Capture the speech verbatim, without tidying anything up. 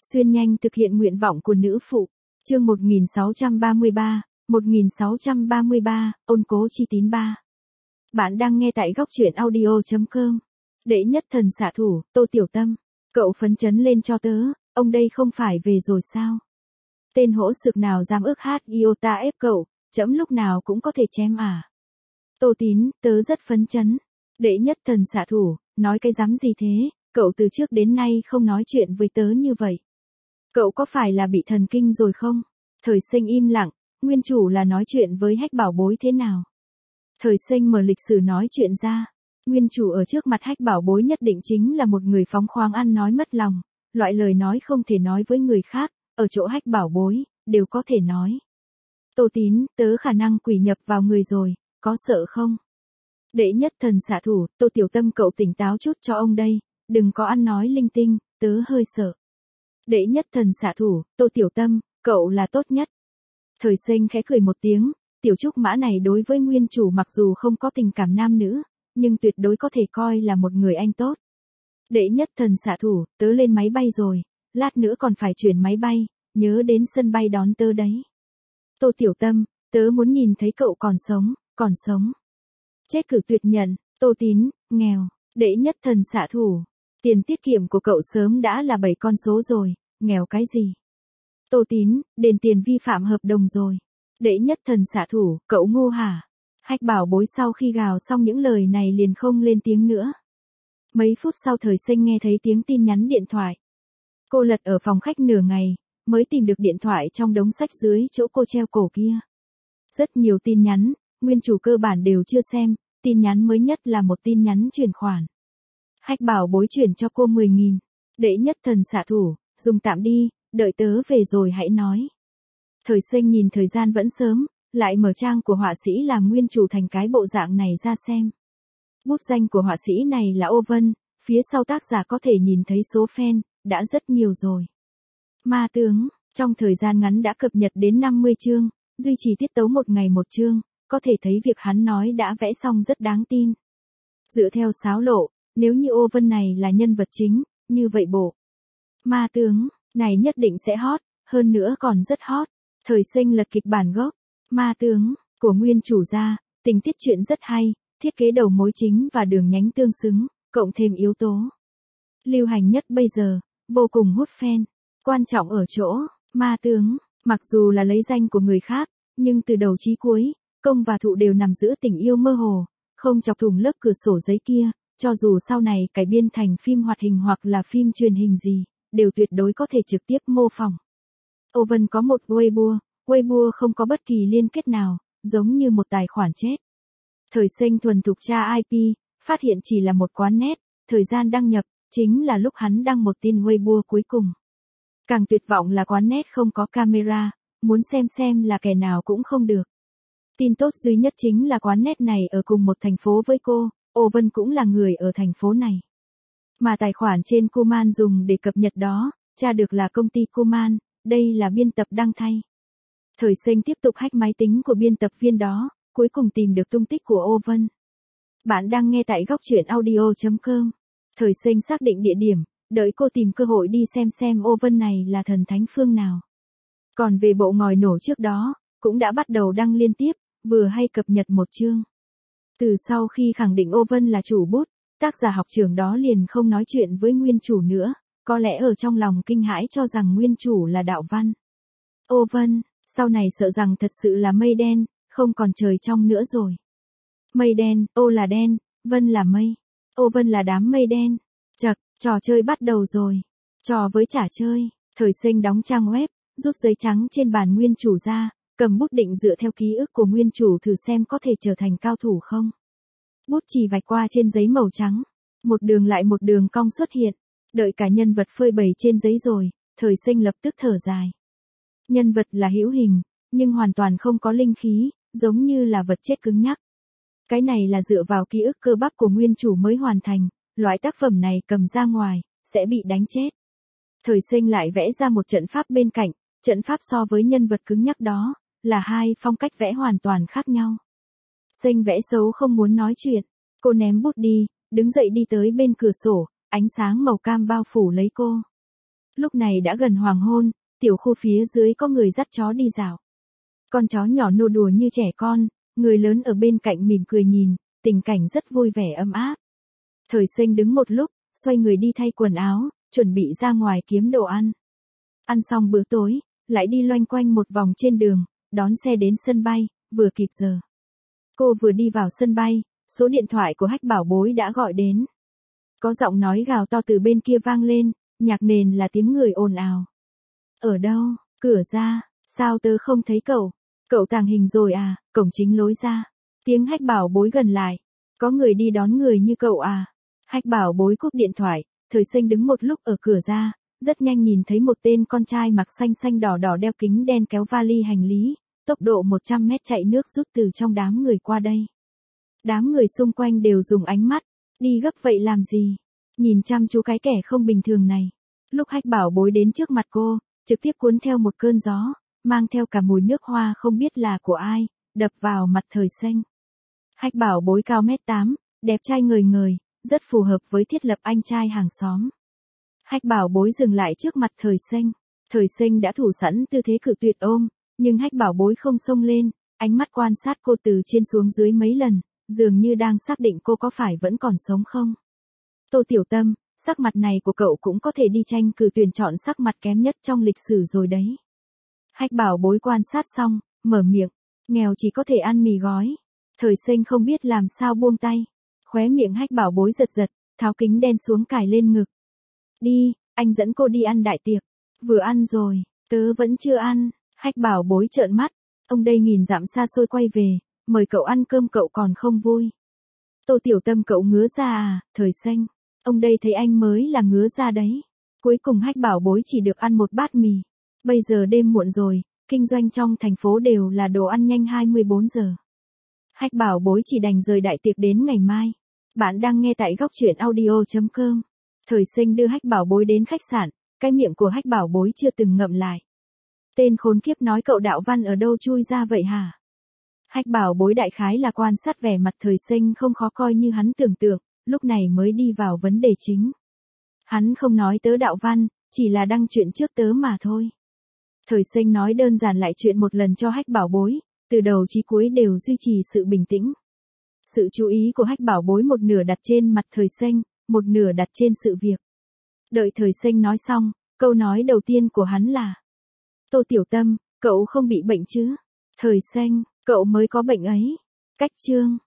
Xuyên nhanh thực hiện nguyện vọng của nữ phụ. Chương một nghìn sáu trăm ba mươi ba, một nghìn sáu trăm ba mươi ba, ôn cố chi tín ba. Bạn đang nghe tại góc truyện audio chấm com. Đệ nhất thần xạ thủ, Tô Tiểu Tâm. Cậu phấn chấn lên cho tớ, ông đây không phải về rồi sao? Tên hỗn xược nào dám ước hát iota ép cậu, trẫm lúc nào cũng có thể chém à? Tô Tín, tớ rất phấn chấn. Đệ nhất thần xạ thủ, nói cái dám gì thế, cậu từ trước đến nay không nói chuyện với tớ như vậy. Cậu có phải là bị thần kinh rồi không? Thời Sinh im lặng, nguyên chủ là nói chuyện với Hách Bảo Bối thế nào? Thời Sinh mở lịch sử nói chuyện ra. Nguyên chủ ở trước mặt Hách Bảo Bối nhất định chính là một người phóng khoáng ăn nói mất lòng, loại lời nói không thể nói với người khác, ở chỗ Hách Bảo Bối, đều có thể nói. Tô Tín, tớ khả năng quỷ nhập vào người rồi, có sợ không? Đệ nhất thần xạ thủ, Tô Tiểu Tâm cậu tỉnh táo chút cho ông đây, đừng có ăn nói linh tinh, tớ hơi sợ. Đệ nhất thần xạ thủ, Tô Tiểu Tâm, cậu là tốt nhất. Thời Sinh khẽ cười một tiếng, tiểu trúc mã này đối với nguyên chủ mặc dù không có tình cảm nam nữ, nhưng tuyệt đối có thể coi là một người anh tốt. Đệ nhất thần xạ thủ, tớ lên máy bay rồi, lát nữa còn phải chuyển máy bay, nhớ đến sân bay đón tớ đấy. Tô Tiểu Tâm, tớ muốn nhìn thấy cậu còn sống, còn sống. Chết cử tuyệt nhận, Tô Tín, nghèo, đệ nhất thần xạ thủ. Tiền tiết kiệm của cậu sớm đã là bảy con số rồi, nghèo cái gì? Tô Tín, đền tiền vi phạm hợp đồng rồi. Đệ nhất thần xạ thủ, cậu ngu hả? Hách Bảo Bối sau khi gào xong những lời này liền không lên tiếng nữa. Mấy phút sau Thời Sinh nghe thấy tiếng tin nhắn điện thoại. Cô lật ở phòng khách nửa ngày, mới tìm được điện thoại trong đống sách dưới chỗ cô treo cổ kia. Rất nhiều tin nhắn, nguyên chủ cơ bản đều chưa xem, tin nhắn mới nhất là một tin nhắn chuyển khoản. Hách Bảo Bối chuyển cho cô mười nghìn. Đệ nhất thần xạ thủ, dùng tạm đi, đợi tớ về rồi hãy nói. Thời Sinh nhìn thời gian vẫn sớm, lại mở trang của họa sĩ làm nguyên chủ thành cái bộ dạng này ra xem. Bút danh của họa sĩ này là Ô Vân, phía sau tác giả có thể nhìn thấy số fan, đã rất nhiều rồi. Ma tướng, trong thời gian ngắn đã cập nhật đến năm mươi chương, duy trì tiết tấu một ngày một chương, có thể thấy việc hắn nói đã vẽ xong rất đáng tin. Dựa theo sáo lộ, nếu như Ô Vân này là nhân vật chính, như vậy bộ Ma tướng này nhất định sẽ hot, hơn nữa còn rất hot. Thời Sinh lật kịch bản gốc Ma tướng của nguyên chủ ra, tình tiết truyện rất hay, thiết kế đầu mối chính và đường nhánh tương xứng, cộng thêm yếu tố lưu hành nhất bây giờ, vô cùng hút fan. Quan trọng ở chỗ, Ma tướng, mặc dù là lấy danh của người khác, nhưng từ đầu chí cuối, công và thụ đều nằm giữa tình yêu mơ hồ, không chọc thủng lớp cửa sổ giấy kia, cho dù sau này cải biên thành phim hoạt hình hoặc là phim truyền hình gì, đều tuyệt đối có thể trực tiếp mô phỏng. Ô Vân có một Weibo, Weibo không có bất kỳ liên kết nào, giống như một tài khoản chết. Thời Sinh thuần thục tra i pê, phát hiện chỉ là một quán net, thời gian đăng nhập, chính là lúc hắn đăng một tin Weibo cuối cùng. Càng tuyệt vọng là quán net không có camera, muốn xem xem là kẻ nào cũng không được. Tin tốt duy nhất chính là quán net này ở cùng một thành phố với cô, Ô Vân cũng là người ở thành phố này. Mà tài khoản trên Kuman dùng để cập nhật đó, tra được là công ty Kuman, đây là biên tập đăng thay. Thời Sinh tiếp tục hack máy tính của biên tập viên đó, cuối cùng tìm được tung tích của Ô Vân. Bạn đang nghe tại góc truyện audio chấm com. Thời Sinh xác định địa điểm, đợi cô tìm cơ hội đi xem xem Ô Vân này là thần thánh phương nào. Còn về bộ ngòi nổ trước đó, cũng đã bắt đầu đăng liên tiếp, vừa hay cập nhật một chương. Từ sau khi khẳng định Ô Vân là chủ bút, tác giả học trưởng đó liền không nói chuyện với nguyên chủ nữa, có lẽ ở trong lòng kinh hãi cho rằng nguyên chủ là đạo văn. Ô Vân, sau này sợ rằng thật sự là mây đen, không còn trời trong nữa rồi. Mây đen, ô là đen, Vân là mây. Ô Vân là đám mây đen. Chậc, trò chơi bắt đầu rồi. Trò với trả chơi, Thời Sinh đóng trang web, rút giấy trắng trên bàn nguyên chủ ra, cầm bút định dựa theo ký ức của nguyên chủ thử xem có thể trở thành cao thủ không. Bút chì vạch qua trên giấy màu trắng, một đường lại một đường cong xuất hiện, đợi cả nhân vật phơi bày trên giấy rồi, Thời Sinh lập tức thở dài. Nhân vật là hữu hình, nhưng hoàn toàn không có linh khí, giống như là vật chết cứng nhắc. Cái này là dựa vào ký ức cơ bắp của nguyên chủ mới hoàn thành, loại tác phẩm này cầm ra ngoài, sẽ bị đánh chết. Thời Sinh lại vẽ ra một trận pháp bên cạnh, trận pháp so với nhân vật cứng nhắc đó, là hai phong cách vẽ hoàn toàn khác nhau. Sinh vẽ xấu không muốn nói chuyện, cô ném bút đi, đứng dậy đi tới bên cửa sổ, ánh sáng màu cam bao phủ lấy cô. Lúc này đã gần hoàng hôn, tiểu khu phía dưới có người dắt chó đi dạo. Con chó nhỏ nô đùa như trẻ con, người lớn ở bên cạnh mỉm cười nhìn, tình cảnh rất vui vẻ ấm áp. Thời Sinh đứng một lúc, xoay người đi thay quần áo, chuẩn bị ra ngoài kiếm đồ ăn. Ăn xong bữa tối, lại đi loanh quanh một vòng trên đường, đón xe đến sân bay, vừa kịp giờ. Cô vừa đi vào sân bay, số điện thoại của Hách Bảo Bối đã gọi đến. Có giọng nói gào to từ bên kia vang lên, nhạc nền là tiếng người ồn ào. Ở đâu, cửa ra, sao tớ không thấy cậu? Cậu tàng hình rồi à, cổng chính lối ra. Tiếng Hách Bảo Bối gần lại. Có người đi đón người như cậu à? Hách Bảo Bối cúp điện thoại, Thời Sinh đứng một lúc ở cửa ra, rất nhanh nhìn thấy một tên con trai mặc xanh xanh đỏ đỏ đeo kính đen kéo vali hành lý, tốc độ một trăm mét chạy nước rút từ trong đám người qua đây. Đám người xung quanh đều dùng ánh mắt, đi gấp vậy làm gì? Nhìn chăm chú cái kẻ không bình thường này. Lúc Hách Bảo Bối đến trước mặt cô, trực tiếp cuốn theo một cơn gió, mang theo cả mùi nước hoa không biết là của ai, đập vào mặt Thời Sinh. Hách Bảo Bối cao mét tám, đẹp trai ngời ngời, rất phù hợp với thiết lập anh trai hàng xóm. Hách Bảo Bối dừng lại trước mặt Thời Sinh. Thời Sinh đã thủ sẵn tư thế cự tuyệt ôm, nhưng Hách Bảo Bối không xông lên, ánh mắt quan sát cô từ trên xuống dưới mấy lần, dường như đang xác định cô có phải vẫn còn sống không. Tô Tiểu Tâm, sắc mặt này của cậu cũng có thể đi tranh cử tuyển chọn sắc mặt kém nhất trong lịch sử rồi đấy. Hách Bảo Bối quan sát xong, mở miệng, nghèo chỉ có thể ăn mì gói. Thời Sinh không biết làm sao buông tay. Khóe miệng Hách Bảo Bối giật giật, tháo kính đen xuống cài lên ngực. Đi, anh dẫn cô đi ăn đại tiệc. Vừa ăn rồi, tớ vẫn chưa ăn. Hách Bảo Bối trợn mắt. Ông đây nghìn dặm xa xôi quay về, mời cậu ăn cơm cậu còn không vui. Tô Tiểu Tâm cậu ngứa ra à, Thời Sinh. Ông đây thấy anh mới là ngứa ra đấy. Cuối cùng Hách Bảo Bối chỉ được ăn một bát mì. Bây giờ đêm muộn rồi, kinh doanh trong thành phố đều là đồ ăn nhanh hai mươi bốn giờ. Hách Bảo Bối chỉ đành rời đại tiệc đến ngày mai. Bạn đang nghe tại góc truyện audio chấm com. Thời Sinh đưa Hách Bảo Bối đến khách sạn, cái miệng của Hách Bảo Bối chưa từng ngậm lại. Tên khốn kiếp nói cậu đạo văn ở đâu chui ra vậy hả? Hách Bảo Bối đại khái là quan sát vẻ mặt Thời Sinh không khó coi như hắn tưởng tượng, lúc này mới đi vào vấn đề chính. Hắn không nói tớ đạo văn, chỉ là đăng chuyện trước tớ mà thôi. Thời Sinh nói đơn giản lại chuyện một lần cho Hách Bảo Bối, từ đầu chí cuối đều duy trì sự bình tĩnh. Sự chú ý của Hách Bảo Bối một nửa đặt trên mặt Thời Sinh, một nửa đặt trên sự việc. Đợi Thời Sinh nói xong, câu nói đầu tiên của hắn là: Tô Tiểu Tâm, cậu không bị bệnh chứ? Thời Sinh, cậu mới có bệnh ấy. Cách chương